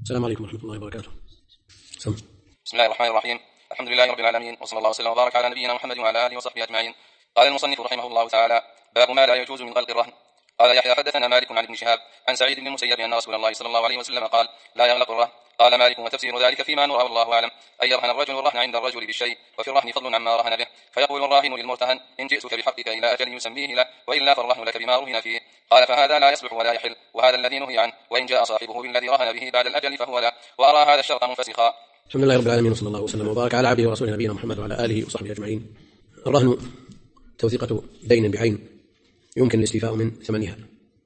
السلام عليكم ورحمة الله وبركاته. بسم الله الرحمن الرحيم. الحمد لله رب العالمين، وصلى الله وسلم وبارك على نبينا محمد وعلى آله وصحبه أجمعين. قال المصنف رحمه الله تعالى: باب ما لا يجوز من غلق الرهن. قال يحيى: حدثنا مالك عن ابن شهاب عن سعيد بن المسيب أن رسول الله صلى الله عليه وسلم قال: لا يغلق الرهن. قال مالك: وتفسير ذلك فيما نرى والله أعلم أن يرهن الرجل الرهن عند الرجل بالشيء، وفي الرهن فضل عما رهن به، فيقول الراهن للمرتهن: إن جئتك بحقك إلى أجل يسميه له، وإلا فالرهن لك بما رهن فيه. قال: فهذا لا يصلح ولا يحل، وهذا الذي نهي عنه، وإن جاء صاحبه بالذي رهن به بعد الأجل فهو لا، وأرى هذا الشرط منفسخا. الحمد لله رب العالمين، وصلى الله وسلم وبارك على عبده ورسوله نبينا محمد وعلى آله وصحبه أجمعين. الرهن توثيقة دين بعين يمكن الاستيفاء من ثمنها.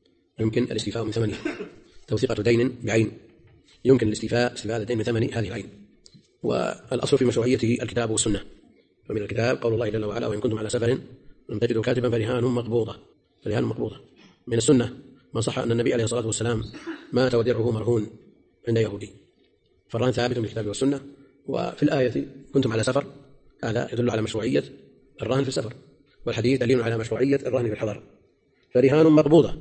توثيقة دين بعين يمكن الاستيفاء الدين من ثمن هذه العين. والأصل في مشروعيته الكتاب والسنة. فمن الكتاب قول الله جل وعلا: وإن كنتم على سفر لم تجدوا كاتبا فرهان مقبوضة. من السنة ما صح أن النبي عليه الصلاة والسلام مات ودرعه مرهون عند يهودي، فالرهن ثابت من الكتاب والسنة. وفي الآية كنتم على سفر هذا يدل على مشروعية الرهن في السفر، والحديث دليل على مشروعية الرهن في الحضر. فرهان مقبوضة،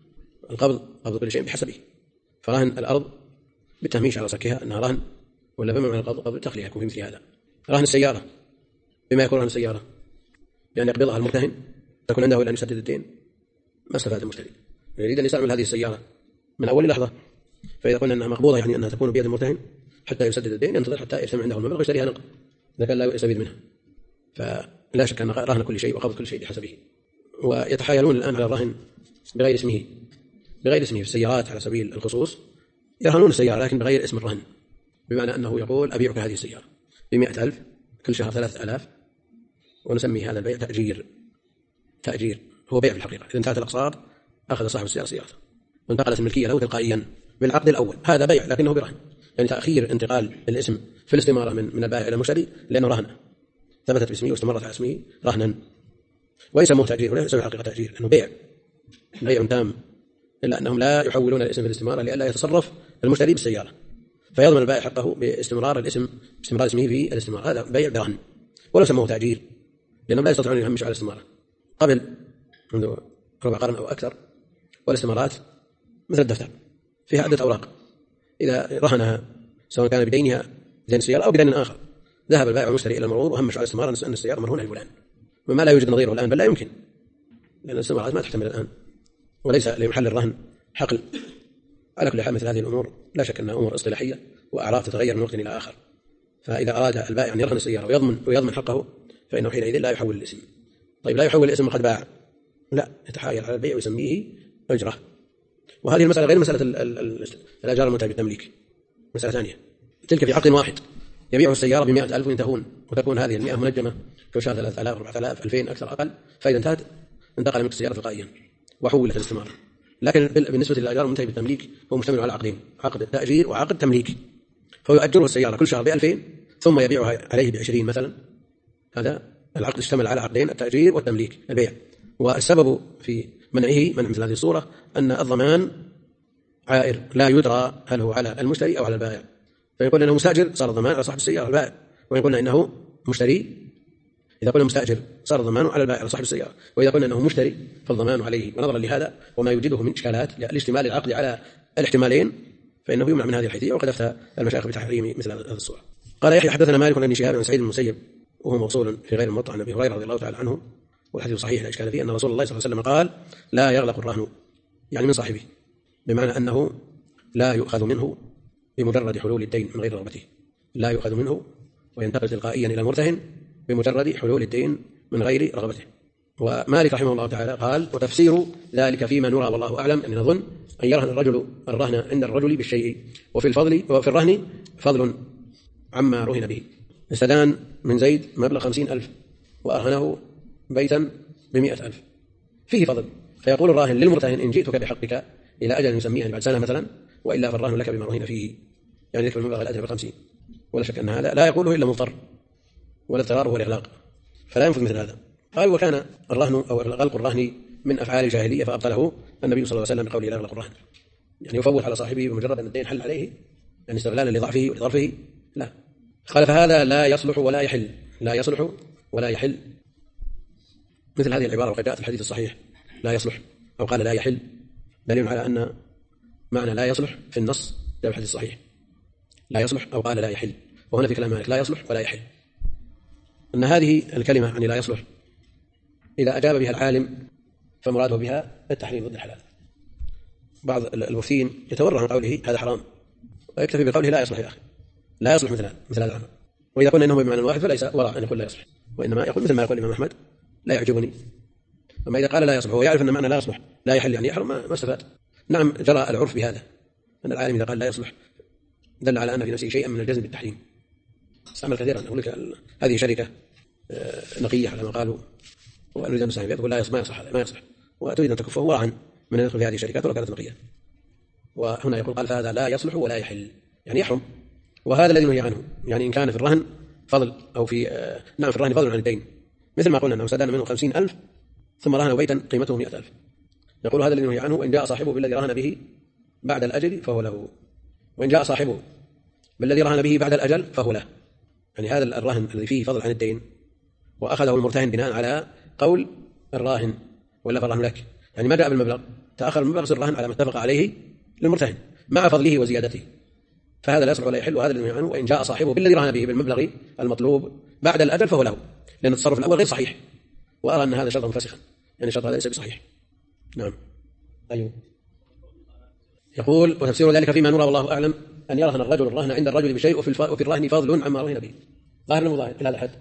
قبض كل شيء بحسبه. فرهن الأرض بالتهميش على صكها أنها رهن، ولا بما من القبض قبل التخلية يكون في مثل هذا. رهن السيارة بما يكون رهن السيارة لأن يقبضها المرتهن تكون عنده إلى أن يسدد الدين، ما استفاد المشتري، يريد أن يستعمل هذه السيارة من أول لحظة. فإذا قلنا أنها مقبوضة يعني أنها تكون بيد المرتهن حتى يسدد الدين، ينتظر حتى يجتمع عنده المبلغ ويشتريها نقد إذا كان لا يستفيد منها. فلا شك أن رهن كل شيء وقبض كل شيء بحسبه. ويتحايلون الآن على الرهن بغير اسمه في السيارات على سبيل الخصوص، يرهنون السيارة لكن بغير اسم الرهن، بمعنى أنه يقول: أبيعك هذه السيارة ب100,000 كل شهر 3,000، ونسمي هذا البيع تأجير. هو بيع في الحقيقة. إذا انتهت الأقساط أخذ صاحب السيارة سيارته وانتقلت الملكية له تلقائيا بالعقد الأول. هذا بيع لكنه برهن، يعني تأخير انتقال الاسم في الاستمارة من البائع إلى المشتري لأنه رهن، ثبتت باسمه واستمرت على اسمه رهنا، ويسموه تأجير وليس حقيقة تأجير، لأنه بيع تام، إلا أنهم لا يحولون الاسم في الاستمارة لئلا يتصرف المشتري بالسيارة، فيضمن البائع حقه باستمرار اسمه في الاستمارة. هذا بيع برهن، ولا سموه تأجير لأنهم لا يستطيعون أن يهمشوا على الاستمارة قبل منذ ربع قرن أو أكثر. والاستمارات مثل الدفتر فيها عدة أوراق، إذا رهنها سواء كان بدينها دين السيارة أو بدين آخر، ذهب البائع والمشتري إلى المرور وهمش على الاستمارة أن السيارة مرهونة لفلان، وما لا يوجد نظيره الآن، بل لا يمكن، لأن الاستمارات ما تحتمل الآن، وليس لمحل الرهن حقل. على كل حال مثل هذه الأمور لا شك أنها أمور اصطلاحية وأعراف تتغير من وقت إلى آخر. فإذا أراد البائع أن يرهن السيارة ويضمن حقه فإنه حينئذ لا يحول الاسم. طيب لا يحول الاسم وقد باع، لا، يتحايل على البيع ويسميه أجرة. وهذه المسألة غير مسألة الأجار المنتهي بالتمليك، مسألة ثانية. تلك في عقد واحد يبيع السيارة ب100,000 وينتهون، وتكون هذه 100 منجمة كل شهر 3,000 4,000 2,000 أكثر أقل، فإذا انتهت انتقل منك السيارة تلقائيا وحولت الاستمارة. لكن بالنسبة للأجار المنتهي بالتمليك هو مشتمل على عقدين: عقد تأجير وعقد تمليك. فيؤجره السيارة كل شهر ب2000 ثم يبيعها عليه ب20 مثلا. هذا العقد اشتمل على عقدين: التأجير والتمليك، البيع. والسبب في منع مثل هذه الصورة أن الضمان عائر لا يدرى هل هو على المشتري أو على البائع. فإن قلنا أنه مستأجر صار الضمان على صاحب السيارة البائع، وإن قلنا إنه مشتري، إذا قلنا مستأجر صار الضمان على البائع على صاحب السيارة، وإذا قلنا أنه مشتري فالضمان عليه. ونظرا لهذا وما يوجده من إشكالات لاشتمال العقد على الاحتمالين فإنه يمنع من هذه الحيثية، وقد أفتى المشايخ بتحريم مثل هذه الصورة. قال يحيى: حدثنا مالك عن ابن شهاب عن سعيد بن المسيب، وهو موصول في غير الموطأ عن أبي هريرة رضي الله تعالى عنه، والحديث صحيح لا إشكال فيه، أن رسول الله صلى الله عليه وسلم قال: لا يغلق الرهن، يعني من صاحبه، بمعنى أنه لا يؤخذ منه بمجرد حلول الدين من غير رغبته، لا يؤخذ منه وينتقل تلقائيا إلى المرتهن بمجرد حلول الدين من غير رغبته. ومالك رحمه الله تعالى قال: وتفسير ذلك فيما نرى والله أعلم، يعني نظن أن يرهن الرجل الرهن عند الرجل بالشيء، وفي الرهن فضل عما رهن به. استدان من زيد مبلغ 50,000 وأرهنه بيتا ب100,000، فيه فضل، فيقول الراهن للمرتهن: إن جئتك بحقك إلى أجل نسميه بعد سنة مثلا، وإلا فالرهن لك بما رهن فيه، يعني لك المبلغ الأجل ب50. ولا شك أن هذا لا يقوله إلا مضطر، والاضطرار هو الإغلاق، فلا ينفذ مثل هذا. قال: وكان الرهن أو غلق الرهن من أفعال الجاهلية فأبطله النبي صلى الله عليه وسلم بقوله: لا يغلق الرهن، يعني يفوت على صاحبه بمجرد أن الدين حل عليه، يعني استغلالا لضعفه ولظرفه، لا. قال: فهذا لا يصلح ولا يحل، مثل هذه العبارة وقد جاءت في الحديث الصحيح لا يصلح، أو قال لا يحل، دليل على أن معنى لا يصلح في النص جاء في الحديث الصحيح، لا يصلح أو قال لا يحل. وهنا في كلام مالك لا يصلح ولا يحل، أن هذه الكلمة يعني لا يصلح إذا أجاب بها العالم فمراده بها التحريم ضد الحلال. بعض المفتين يتورع عن قوله هذا حرام ويكتفي بقوله لا يصلح يا أخي، لا يصلح مثل هذا العمل. وإذا قلنا إنه بمعنى واحد فليس وراء أن يقول لا يصلح، وإنما يقول مثل ما يقول الإمام أحمد لا يعجبني. أما إذا قال لا يصلح ويعرف أن معنى لا يصلح لا يحل يعني يحرم ما استفاد. نعم جرى العرف بهذا، أن العالم إذا قال لا يصلح دل على أن في نفسه شيئا من الجزم بالتحريم. استعمل كثيرا أقول لك هذه شركة نقية على ما قالوا وأريد أن أساهم يقول لا يصلح ما يصلح وتريد أن تكفه ورعا من يدخل في هذه الشركات ولا كانت نقية. وهنا يقول قال فهذا لا يصلح ولا يحل يعني يحرم. وهذا الذي نهي عنه يعني إن كان في الرهن فضل أو في نعم في الرهن فضل عن الدين، مثل ما قلنا أنه سدان منه 50,000 ثم رهن بيتا قيمته 100,000. يقول هذا الذي نهي عنه وإن جاء صاحبه بالذي رهن به بعد الأجل فهو له، وإن جاء صاحبه بالذي رهن به بعد الأجل فهو له. يعني هذا الرهن الذي فيه فضل عن الدين وأخذه المرتهن بناء على قول الراهن ولا فالرهن لك، يعني ما جاء بالمبلغ تأخر المبلغ الرهن على ما اتفق عليه للمرتهن مع فضله وزيادته، فهذا لا يصلح ولا يحل. وهذا الذي عنه وإن جاء صاحبه بالذي رهن به بالمبلغ المطلوب بعد الأجل فهو له، لأن التصرف الأول غير صحيح وأرى أن هذا شرطا فاسخا، يعني الشرط هذا ليس بصحيح. نعم أيوه. يقول وتفسير ذلك فيما نرى والله أعلم أن يرهن الرجل الرهن عند الرجل بشيء وفي الرهن فضل عما رهن به. ظاهر المظاهر إلى هذا الحد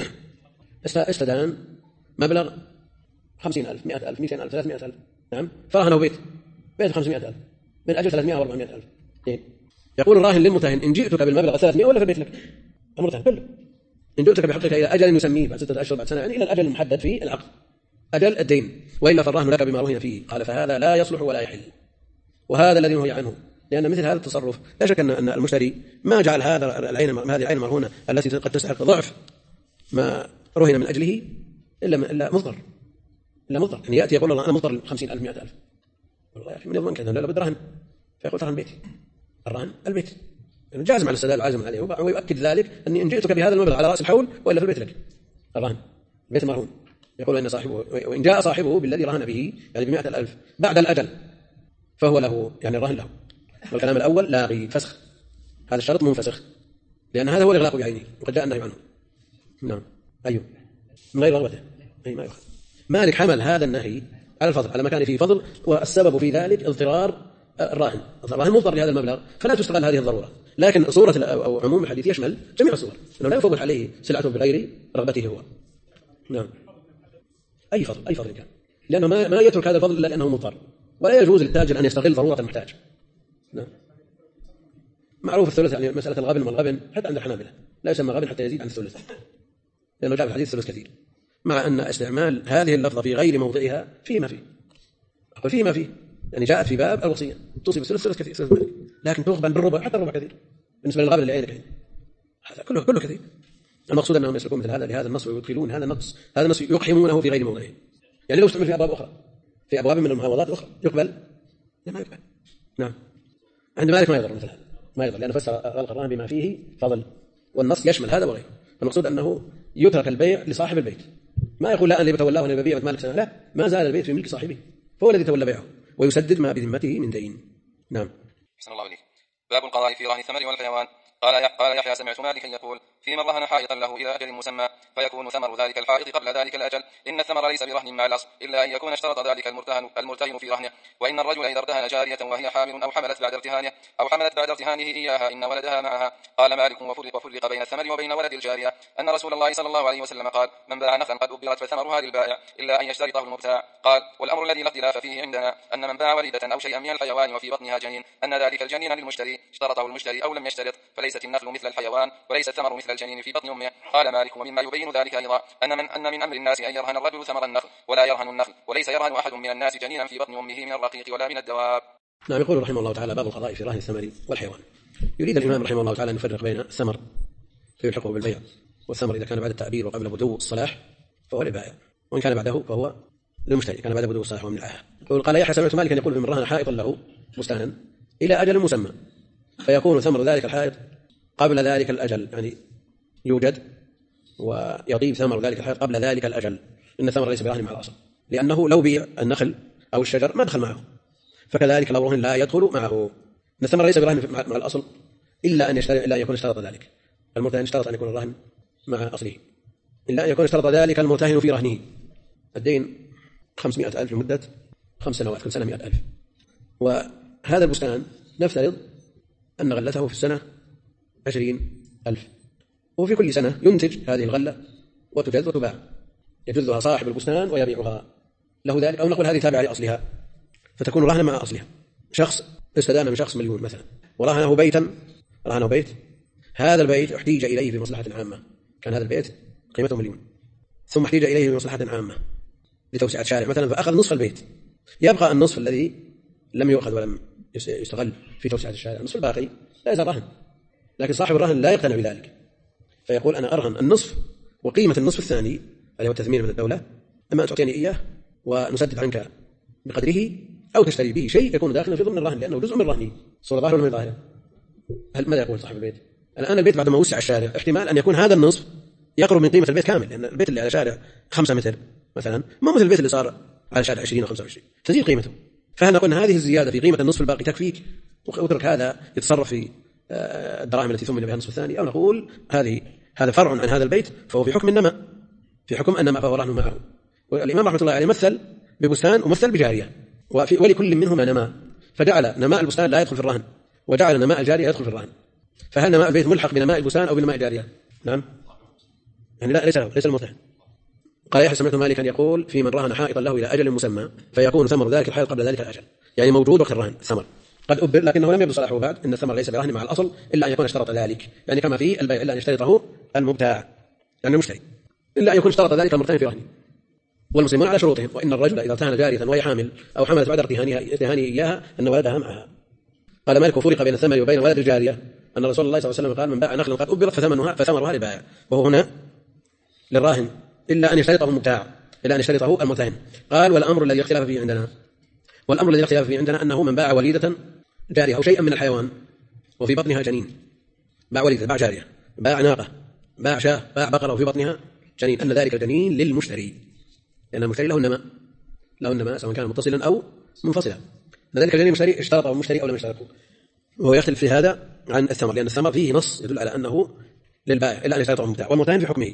استدان مبلغ 50,000 100,000 200,000 300,000 نعم فرهنه بيت 500,000 من أجل 300 و 400,000. يقول الراهن للمرتهن إن جئتك بالمبلغ 300 ولا في البيت لك المرتهن كله، إن جئتك بحقك إلى أجل يسميه بعد 6 أشهر بعد سنة يعني إلى الأجل المحدد في العقد أجل الدين، وإلا فالرهن لك بما رهن فيه. قال فهذا لا يصلح ولا يحل، وهذا الذي نهي عنه، لأن مثل هذا التصرف لا شك أن المشتري ما جعل هذه العين المرهونة التي قد تستحق ضعف ما رهن من أجله إلا مضطر يعني يأتي يقول الله أنا مضطر 50,000 100,000 والله يا أخي من يضمن كذا لا بد رهن، فيقول رهن بيتي الرهن البيت يعني جازم على السداد وعازم عليه ويؤكد ذلك أني إن جئتك بهذا المبلغ على رأس الحول وإلا في البيت لك الرهن بيت مرهون. يقول إن صاحبه وإن جاء صاحبه بالذي رهن به يعني ب100,000 بعد الأجل فهو له يعني الرهن له. والكلام الأول لاغي فسخ، هذا الشرط منفسخ لأن هذا هو الإغلاق بعينه وقد جاء النهي عنه. نعم أيوه من غير رغبته أي ما يؤخذ. مالك حمل هذا النهي على الفضل على مكان فيه فضل، والسبب في ذلك اضطرار الراهن مضطر لهذا المبلغ فلا تستغل هذه الضرورة، لكن صورة أو عموم الحديث يشمل جميع الصور أنه لا يفوت عليه سلعته بغير رغبته هو. نعم أي فضل كان، لأنه ما يترك هذا الفضل إلا لأنه مضطر، ولا يجوز للتاجر أن يستغل ضرورة المحتاج. نعم معروف الثلث يعني مسألة الغبن والغبن حتى عند الحنابلة لا يسمى غبن حتى يزيد عن الثلث، لأنه جاء في الحديث الثلث كثير، مع أن استعمال هذه اللفظة في غير موضعها فيه ما فيه، أقول فيه ما فيه، يعني جاءت في باب الوصية توصي بالثلث كثير ثلث مالك، لكن تغبن بالربع حتى الربع كثير بالنسبة للغبن اللي عينك هذا كله كثير. المقصود أنهم يسلكون مثل هذا لهذا النص ويدخلون هذا النص يقحمونه في غير موضعه، يعني لو استعمل في أبواب أخرى في أبواب من المعاوضات الأخرى يقبل ما يقبل. نعم عند مالك ما يضر مثل هذا ما يضر، لأنه فسر غلق الرهن بما فيه فضل والنص يشمل هذا وغيره. المقصود أنه يترك البيع لصاحب البيت، ما يقول لا أنا بتولاه وأنا ببيع مالك سنة، لا ما زال البيت في ملك صاحبه فهو الذي تولى بيعه ويسدد ما بذمته من دين. نعم أحسن الله إليك. باب القضاء في رهن الثمر والحيوان. قال يحيى سمعت مالكا يقول في من رهن حائطا له إلى أجل مسمى فيكون ثمر ذلك الحائط قبل ذلك الأجل إن الثمر ليس برهن مع الأصل إلا أن يكون اشترط ذلك المرتهن في رهنه. وإن الرجل إذا ارتهن جارية وهي حامل أو حملت بعد ارتهانه إياها إن ولدها معها. قال مالك وفرق بين الثمر وبين ولد الجارية أن رسول الله صلى الله عليه وسلم قال من باع نخلا قد أبرت فثمرها للبائع إلا أن يشترطه المبتاع. قال والأمر الذي لا اختلاف فيه عندنا أن من باع وليدة أو شيئا من الحيوان وفي بطنها جنين أن ذلك الجنين للمشتري اشترطه المشتري أو لم يشترط فليست النخل مثل الحيوان وليس الثمر مثل الجنين في بطن أمه. قال مالك ومما يبين ذلك أيضا أن من أمر الناس أن يرهن الرجل ثمر النخل ولا يرهن النخل وليس يرهن أحد من الناس جنينا في بطن أمه من الرقيق ولا من الدواب. نعم يقول رحمه الله تعالى باب القضاء في رهن الثمر والحيوان. يريد الإمام رحمه الله تعالى أن يفرق بين الثمر فيلحقه بالبيع، والثمر إذا كان بعد التعبير وقبل بدو الصلاح فهو للبائع، وإن كان بعده فهو للمشتري كان بعد بدو الصلاح ومن العاهة. قال يحيى سمعت مالكا يقول في من رهن حائطا له بستانا إلى أجل مسمى فيكون ثمر ذلك الحائط قبل ذلك الأجل، يعني يوجد ويطيب ثمر ذلك الحائط قبل ذلك الأجل، إن الثمر ليس برهن مع الأصل، لأنه لو بيع النخل أو الشجر ما دخل معه، فكذلك لو رهن لا يدخل معه. إن الثمر ليس برهن مع الأصل إلا أن يكون اشترط ذلك المرتهن، اشترط أن يكون الرهن مع أصله، إلا أن يكون اشترط ذلك المرتهن في رهنه. الدين 500,000 لمدة 5 سنوات، كل سنة 100,000. وهذا البستان نفترض أن غلته في السنة 20,000، وفي كل سنة ينتج هذه الغلة وتجد وتباع، يجذها صاحب البستان ويبيعها له ذلك، أو نقول هذه تابعة لأصلها فتكون رهنا مع أصلها. شخص استدان من شخص مليون مثلا ورهنه بيتا، رهنه بيت، هذا البيت احتيج إليه في مصلحة عامة، كان هذا البيت قيمته 1,000,000 ثم احتيج إليه في مصلحة عامة لتوسعة شارع مثلا، فأخذ نصف البيت، يبقى النصف الذي لم يؤخذ ولم يستغل في توسعة الشارع، النصف الباقي لا يزال رهن، لكن صاحب الرهن لا يقتنع بذلك، فيقول أنا أرهن النصف، وقيمة النصف الثاني الذي هو التثمين من الدولة أما أن تعطيني إياه ونسدد عنك بقدره، أو تشتري به شيء يكون داخلا في ضمن الرهن لأنه جزء من رهني. صورة ظاهرة من ظاهرة. ماذا يقول صاحب البيت؟ الآن البيت بعد ما وسع الشارع احتمال أن يكون هذا النصف يقرب من قيمة البيت كامل، لأن البيت اللي على شارع 5 متر مثلا ما مثل البيت اللي صار على شارع 20 أو 25، تزيد قيمته. فهل نقول هذه الزيادة في قيمة النصف الباقي تكفيك واترك هذا يتصرف في الدراهم التي ثمن بها النصف الثاني، أو نقول هذا فرع عن هذا البيت فهو في حكم النماء، في حكم النماء فهو رهن معه. والإمام رحمة الله عليه مثل ببستان ومثل بجارية، ولكل منهما نماء، فجعل نماء البستان لا يدخل في الرهن وجعل نماء الجارية يدخل في الرهن. فهل نماء البيت ملحق بنماء البستان أو بنماء الجارية؟ نعم، يعني لا، ليس المرتهن. قال يحيى سمعت مالكا يقول في من رهن حائطا له إلى أجل مسمى فيكون ثمر ذلك الحائط قبل ذلك الأجل، يعني موجود وقت الرهن الثمر قد أبر لكنه لم يبدو صلاحه بعد، إن الثمر ليس برهن مع الأصل إلا أن يكون اشترط ذلك، يعني كما في البيع إلا أن يشترطه المبتاع يعني المشتري، إلا أن يكون اشترط ذلك المرتهن في رهنه. والمسلمون على شروطهم، وإن الرجل إذا ارتهن جارية وهي حامل أو حملت بعد ارتهانه إياها أن ولدها معها. قال مالك فرق بين الثمر وبين ولد الجارية أن رسول الله صلى الله عليه وسلم قال من باع نخلا قد أبرت فثمرها للبائع، وهو هنا للراهن إلا أن يشترطه المبتاع، إلا أن يشترطه المرتهن. قال والأمر الذي اختلف فيه عندنا، والأمر الذي اختلف فيه عندنا أنه من باع وليدة جارية أو شيئا من الحيوان وفي بطنها جنين، باع وليدة، باع جارية، باع ناقة، باع شاة، باع بقرة وفي بطنها جنين، أن ذلك الجنين للمشتري، لأن المشتري له النماء سواء كان متصلا أو منفصلا، ذلك الجنين المشتري اشترطه المشتري أو لم يشترطه. وهو يختلف في هذا عن الثمر، لأن الثمر فيه نص يدل على أنه للبائع إلا أن يشترطه المبتاع، والمرتهن في حكمه.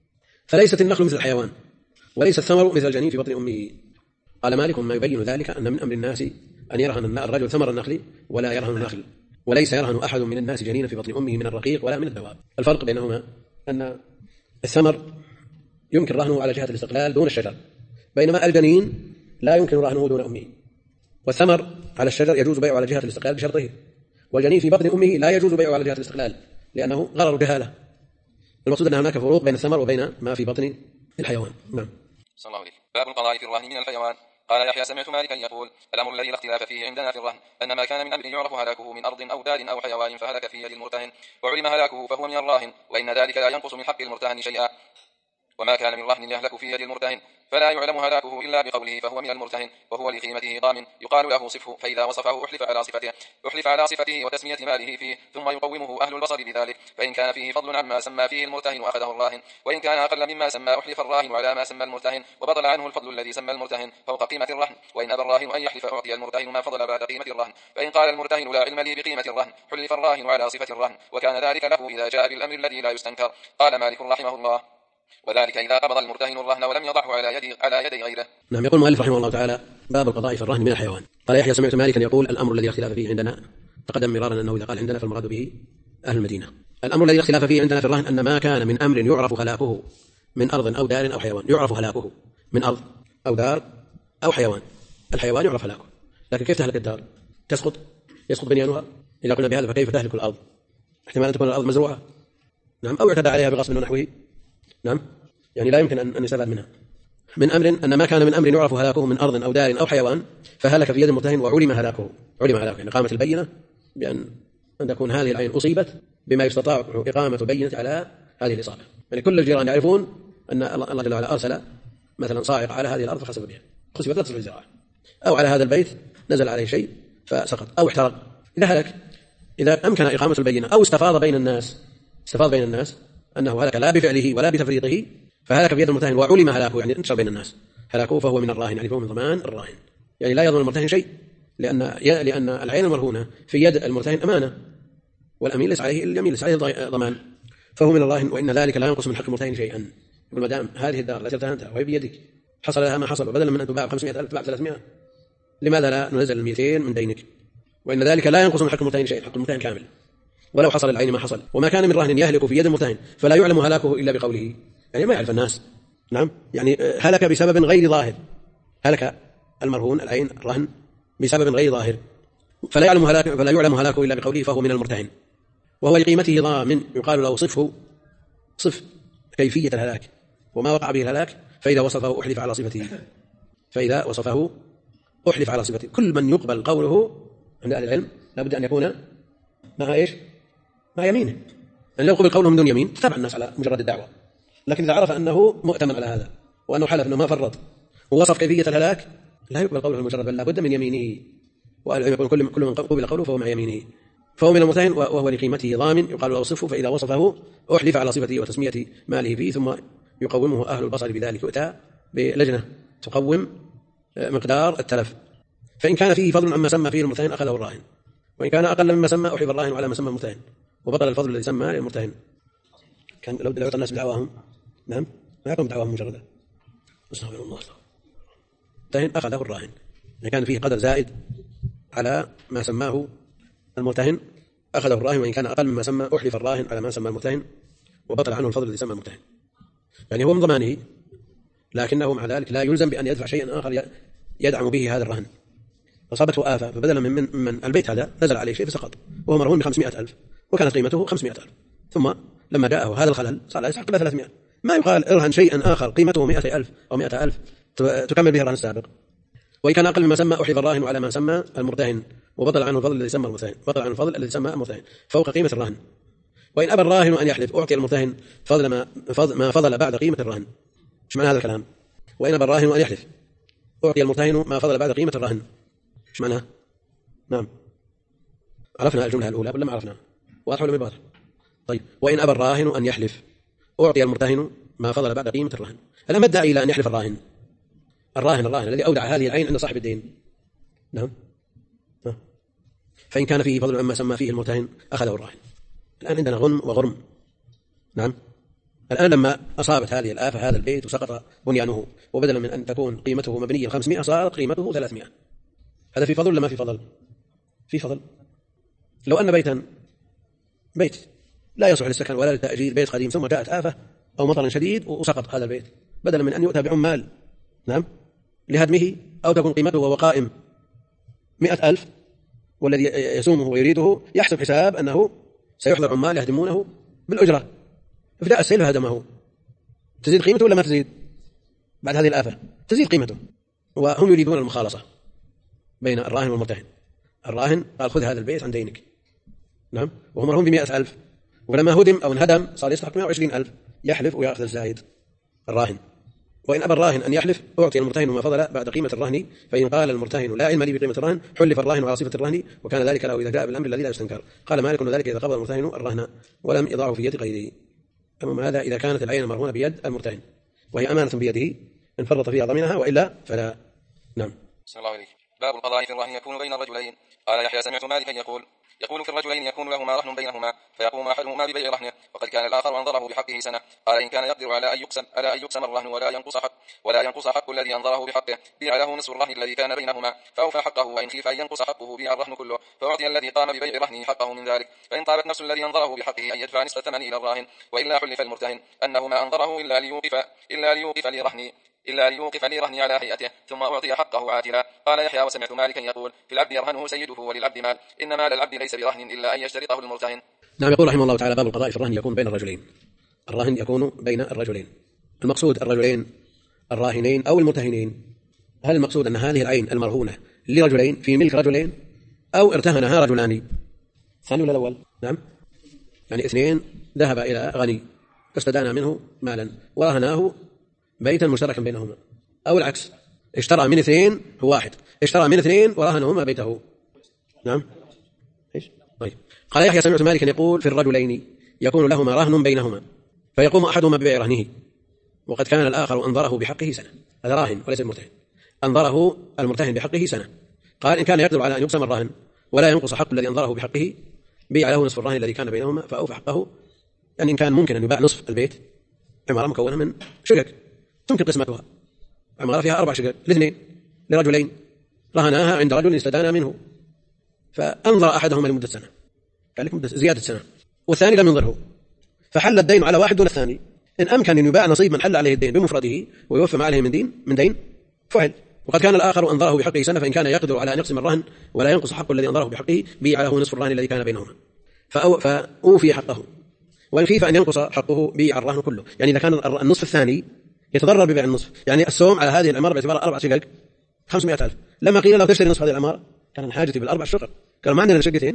فليست النخل مثل الحيوان وليس الثمر مثل الجنين في بطن أمه. قال مالك ما يبين ذلك أن من أمر الناس أن يرهن الرجل ثمر النخل ولا يرهن النخل، وليس يرهن أحد من الناس جنين في بطن أمه من الرقيق ولا من الدواب. الفرق بينهما أن الثمر يمكن رهنه على جهة الاستقلال دون الشجر، بينما الجنين لا يمكن رهنه دون أمه. والثمر على الشجر يجوز بيعه على جهة الاستقلال بشرطه، والجنين في بطن أمه لا يجوز بيعه على جهة الاستقلال لأنه غرر جهالة. المقصود أن هناك فروق بين الثمر وبين ما في بطن الحيوان. نعم. صلى الله عليه. باب القضاء في الرهن من الحيوان. قال يحيى سمعت مالكا يقول الأمر الذي لا اختلاف فيه عندنا في الرهن أن ما كان من أمر يعرف هلاكه من أرض أو دار أو حيوان فهلك في يد المرتهن وعلم هلاكه فهو من الراهن، وإن ذلك لا ينقص من حق المرتهن شيئا، وما كان من رهن يهلك في يد المرتهن فلا يعلم هلاكه إلا بقوله فهو من المرتهن وهو لقيمته ضامن يقال له صفه، فإذا وصفه أحلف على صفته وتسمية ماله فيه ثم يقومه أهل البصر بذلك، فإن كان فيه فضل عما سمى فيه المرتهن أخذه الراهن، وإن كان أقل مما سمى أحلف الراهن على ما سمى المرتهن وبطل عنه الفضل الذي سمى المرتهن فوق قيمة الرهن. وإن أبى الراهن أن يحلف أعطي المرتهن ما فضل بعد قيمة الرهن، فإن قال المرتهن لا علم لي بقيمة الرهن حلف الراهن على صفة الرهن، وكان ذلك له إذا جاء بالأمر الذي لا يستنكر. قال مالك رحمه الله وذلك إذا قبض المرتهن الرهن ولم يضعه على يدي غيره. نعم. يقول المؤلف رحمه الله تعالى باب القضاء في الرهن من الحيوان. قال يحيى سمعت مالكا يقول الأمر الذي اختلاف فيه عندنا، تقدم مرارا أنه إذا قال عندنا فالمراد به أهل المدينة. الأمر الذي اختلاف فيه عندنا في الرهن أن ما كان من أمر يعرف هلاكه من أرض أو دار أو حيوان، يعرف هلاكه من أرض أو دار أو حيوان. الحيوان يعرف هلاكه، لكن كيف تهلك الدار؟ يسقط بنيانها. إذا قلنا بهذا فكيف تهلك الأرض؟ احتمال أن تكون الأرض مزروعة، نعم، أو يعتدى عليها بغصب ونحوه، نعم، يعني لا يمكن أن يستفاد منها. من أمر أن ما كان من أمر يعرف هلاكه من أرض أو دار أو حيوان فهلك في يد المرتهن وعلم هلاكه، يعني قامت البينة بأن تكون هذه العين أصيبت بما يستطاع إقامة بينة على هذه الإصابة. يعني كل الجيران يعرفون أن الله جل وعلا أرسل مثلا صاعقة على هذه الأرض فخسف بها، خسفت لا تصلح الزراعة، أو على هذا البيت نزل عليه شيء فسقط أو احترق. إذا هلك، إذا أمكن إقامة البينة أو استفاض بين الناس أنه هلك لا بفعله ولا بتفريطه فهلك في يد المرتهن وعلم هلاكه، يعني انتشر بين الناس هلاكه فهو من الراهن، يعني فهو من ضمان الراهن، يعني لا يضمن المرتهن شيء لأن العين المرهونة في يد المرتهن أمانة، والأمين ليس عليه اليمين، ليس عليه ضمان، فهو من الله، وإن ذلك لا ينقص من حق المرتهن شيئا. يقول ما دام هذه الدار التي ارتهنتها وهي بيدك حصل لها ما حصل، وبدلا من أن تباع 500,000 تباع 300، لماذا لا ننزل 200 من دينك؟ وإن ذلك لا ينقص من حق المرتهن شيئا، حق المرتهن كامل ولو حصل العين ما حصل. وما كان من رهن يهلك في يد المرتهن فلا يعلم هلاكه إلا بقوله، يعني ما يعرف الناس. نعم، يعني هلك بسبب غير ظاهر، هلك المرهون العين الرهن بسبب غير ظاهر، فلا يعلم هلاكه إلا بقوله، فهو من المرتهن. وهو لقيمته ضامن، يقال له صف كيفية الهلاك وما وقع به الهلاك، فإذا وصفه أحلف على صفته. كل من يقبل قوله عند أهل العلم لابد أن يكون مع يمينه، يعني لو قبل قوله من دون يمين تتبع الناس على مجرد الدعوة، لكن إذا عرف أنه مؤتمن على هذا وأنه حلف أنه ما فرط ووصف كيفية الهلاك لا يقبل قوله المجرد، بل لابد من يمينه. وأهل العلم يقول كل من قبل قوله فهو مع يمينه، فهو من المرتهن، وهو لقيمته ضامن، يقال له صفه، فإذا وصفه أحلف على صفته وتسمية ماله فيه، ثم يقومه أهل البصر بذلك، يؤتى بلجنة تقوم مقدار التلف، فإن كان فيه فضل عما سمى فيه المرتهن أخذه الراهن، وإن كان أقل مما سمى أحلف الراهن على ما سمى المرتهن، وبطل الفضل الذي سمى للمرتهن. كان لو يعطى الناس بدعواهم، نعم، ما يقوم بدعواهم مجردة، استغفر الله، المرتهن أخذه الراهن، إذا كان فيه قدر زائد على ما سماه المرتهن أخذه الراهن، وإن كان أقل مما سمى أحلف الراهن على ما سمى المرتهن، وبطل عنه الفضل الذي سمى المرتهن. يعني هو من ضمانه، لكنه مع ذلك لا يلزم بأن يدفع شيئا آخر يدعم به هذا الرهن. أصابته آفة، فبدلا من البيت هذا نزل عليه شيء فسقط، وهو مرهون ب500,000 وكانت قيمته 500,000، ثم لما جاءه هذا الخلل صار يستحق 300. ما يقال ارهن شيئا آخر قيمته 100,000 أو 100,000 تكمل به الرهن السابق. وإن كان أقل مما سمى أحلف الراهن على ما سمى المرتهن، وبطل عنه الفضل الذي سمى المرتهن، بطل عنه الفضل الذي سمى المرتهن فوق قيمة الرهن. وإن أبى الراهن أن يحلف أعطي المرتهن فضل ما فضل بعد قيمة الرهن. ايش معنى هذا الكلام؟ وإن أبى الراهن أن يحلف أعطي المرتهن ما فضل بعد قيمة الرهن، ايش معناها؟ نعم، عرفنا الجملة الأولى ولا ما عرفنا؟ واضح ولا واضح؟ طيب، وإن أبى الراهن أن يحلف أعطي المرتهن ما فضل بعد قيمة الرهن. الآن ما الداعي إلى أن يحلف الراهن الذي أودع هذه العين عند صاحب الدين. نعم، فإن كان فيه فضل عما سمى فيه المرتهن أخذه الراهن. الآن عندنا غنم وغرم. نعم، الآن لما أصابت هذه الآفة هذا البيت وسقط بنيانه، وبدلا من أن تكون قيمته مبنية 500 صارت قيمته 300، هذا في فضل ولا ما في فضل؟ في فضل. لو أن بيت لا يصلح للسكن ولا للتأجير، بيت قديم، ثم جاءت آفة أو مطر شديد وسقط هذا البيت، بدلا من أن يؤتى بعمال نعم لهدمه، أو تكون قيمته وهو قائم 100,000 والذي يسومه ويريده يحسب حساب أنه سيحضر عمال يهدمونه بالأجرة، فجاء السيل هدمه، تزيد قيمته ولا ما تزيد؟ بعد هذه الآفة تزيد قيمته. وهم يريدون المخالصة بين الراهن والمرتهن. الراهن قال خذ هذا البيت عن دينك، نعم، وهم مرهون ب100,000، ولما هدم أو انهدم صار يستحق 120,000، يحلف ويأخذ الزايد الراهن. وإن أبى الراهن أن يحلف أعطي المرتهن ما فضل بعد قيمة الرهن، فإن قال المرتهن لا علم لي بقيمة الرهن حلف الراهن على صفة الرهن، وكان ذلك له إذا جاء بالأمر الذي لا يستنكر. قال مالك ذلك إذا قبض المرتهن الرهن ولم يضعه في يد غيره. أما هذا إذا كانت العين مرهونة بيد المرتهن وهي أمانة بيده إن فرط فيها ضمنها، وإلا فلا. نعم. صلى الله عليه. باب القضاء في الرهن يكون بين الرجلين. قال يحيى سمعت مالكا يقول في الرجلين يكون لهما رهن بينهما، فيقوم أحدهما ببيع رهنه وقد كان الآخر أنظره بحقه سنة. قال إن كان يقدر على أن يقسم الرهن ولا ينقص حق الذي أنظره بحقه بيع له نصف الرهن الذي كان بينهما فأوفى حقه، وإن خيف أن ينقص حقه بيع الرهن كله فأعطي الذي قام ببيع رهنه حقه من ذلك. فإن طابت نفس الذي أنظره بحقه أن يدفع نصف الثمن إلى الراهن، وإلا حلف المرتهن أنه ما أنظره إلا ليوقف لرهن على هيئته ثم أعطي حقه عاجلا. قال يحيى وسمعت مالكا يقول في العبد يرهنه سيده وللعبد مال، إن مال العبد ليس برهن إلا أن يشترطه المرتهن. نعم، يقول رحمه الله تعالى باب القضاء في الرهن يكون بين الرجلين. الرهن يكون بين الرجلين، المقصود الرجلين الراهنين أو المرتهنين. هل المقصود أن هذه العين المرهونة لرجلين في ملك رجلين، أو ارتهنها رجلان؟ ثاني ولا الأول؟ نعم، يعني اثنين ذهب إلى غني فاستدان منه مالا ورهناه بيتا مشتركا بينهما، أو العكس، اشترى من اثنين، هو واحد اشترى من اثنين ورهنهما بيته. نعم، ايش؟ طيب. قال يحيى سمعت مالكا يقول في الرجلين يكون لهما رهن بينهما، فيقوم أحدهما ببيع رهنه وقد كان الآخر أنظره بحقه سنة. هذا راهن وليس المرتهن، أنظره المرتهن بحقه سنة. قال إن كان يقدر على أن يقسم الرهن ولا ينقص حق الذي أنظره بحقه بيع له نصف الرهن الذي كان بينهما فأوفى حقه. يعني إن كان ممكن أن يباع نصف البيت، عمارة مكونة من شقق تمكن قسمتها، عمارة فيها 4 شقق لاثنين لرجلين رهناها عند رجل استدان منه، فأنظر أحدهما لمدة سنة، قال لك مدة زيادة سنة، والثاني لم ينظره، فحل الدين على واحد دون الثاني. إن أمكن أن يباع نصيب من حل عليه الدين بمفرده ويوفى ما عليه من دين فعل. وقد كان الآخر أنظره بحقه سنة، فإن كان يقدر على أن يقسم الرهن ولا ينقص حق الذي أنظره بحقه بيع له نصف الرهن الذي كان بينهما فأوفي حقه. وإن خيف أن ينقص حقه بيع الرهن كله. يعني إذا كان النصف الثاني يتضرر ببيع النصف، يعني السوم على هذه العمارة باعتبار 4 شقق 500,000، لما قيل له تشتري نصف هذه العمارة كان الحاجة بال4 شقق، قالوا ما عندنا شقتين،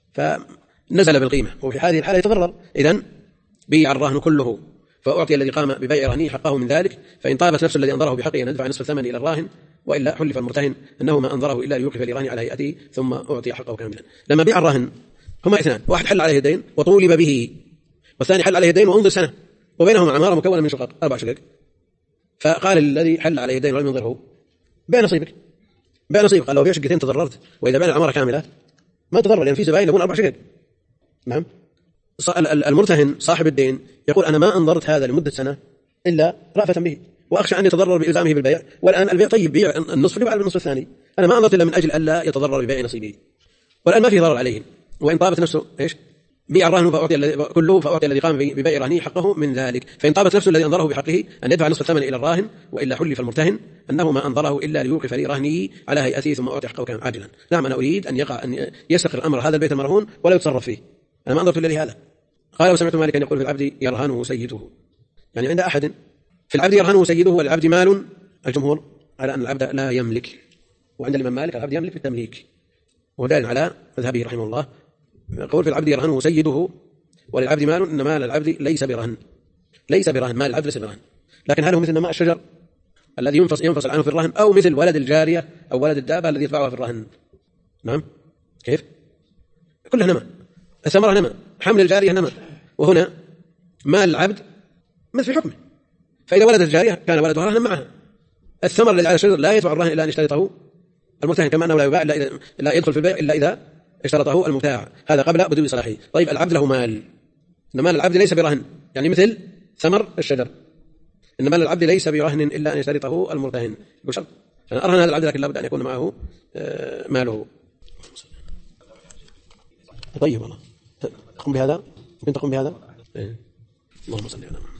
فنزل بالقيمة، وفي هذه الحالة يتضرر. إذن بيع الرهن كله، فأعطي الذي قام ببيع رهنه حقه من ذلك، فإن طابت نفس الذي أنظره بحقه أن يدفع نصف الثمن إلى الراهن، وإلا حلف المرتهن أنه ما أنظره إلا ليوقف الرهن على هيئته ثم أعطي حقه كاملا. لما بيع الرهن هما اثنان، واحد حل عليه الدين وطولب به، والثاني حل عليه الدين وانظر سنة، وبينهما عمارة مكونة من شقق 4 شقق، فقال الذي حل عليه الدين ولم ينظره بيع نصيبك، بيع نصيبك. قال لو بيع شقتين تضررت، وإذا بيع العمارة كاملة ما تضرر، لأن في زبائن يبون 4 شقق. نعم. المرتهن صاحب الدين يقول أنا ما أنظرت هذا لمدة سنة إلا رأفة به، وأخشى أن يتضرر بإلزامه بالبيع، والآن البيع طيب، بيع النصف يباع بالنصف الثاني، أنا ما أنظرت إلا من أجل ألا يتضرر ببيع نصيبه، والآن ما في ضرر عليه. وإن طابت نفسه إيش بيع الرهن فأعطي الذي قام ببيع رهنه حقه من ذلك. فإن طابت نفسه الذي أنظره بحقه أن يدفع نصف الثمن إلى الراهن، وإلا حلف المرتهن أنه ما أنظره إلا ليوقف لي رهنه على هيئته ثم أعطي حقه كان عاجلا. نعم، أنا أريد أن يستقر الأمر هذا البيت المرهون ولا يتصرف فيه، أنا ما أنظرت إلا لهذا. قال وسمعت مالكا يقول في العبد يرهنه سيده، يعني عند أحد في العبد يرهنه سيده، والعبد مال، الجمهور على أن العبد لا يملك، وعند الإمام مالك العبد يملك بالتمليك، ودال على مذهبه رحمه الله. يقول في العبد يرهنه سيده وللعبد مال، إن مال العبد ليس برهن، مال العبد ليس برهن، لكن هل هو مثل نماء الشجر الذي ينفصل عنه في الرهن، أو مثل ولد الجارية أو ولد الدابة الذي يتبعها في الرهن؟ نعم، كيف؟ كلها نماء، الثمرة نماء، حمل الجارية نماء، وهنا مال العبد مثل في حكمه، فإذا ولدت الجارية كان ولدها رهنا معها. الثمر الذي على الشجر لا يدفع الرهن إلا أن يشترطه المرتهن، كما أنه لا يباع لا يدخل في البيع إلا إذا اشترطه المبتاع، هذا قبل بدو صلاحه. طيب العبد له مال، إن مال العبد ليس برهن، يعني مثل ثمر الشجر، إن مال العبد ليس برهن إلا أن يشترطه المرتهن بشرط، يعني أرهن هذا العبد لكن لابد أن يكون معه ماله. طيب والله تقوم بهذا، ممكن تقوم بهذا. اللهم صل على محمد.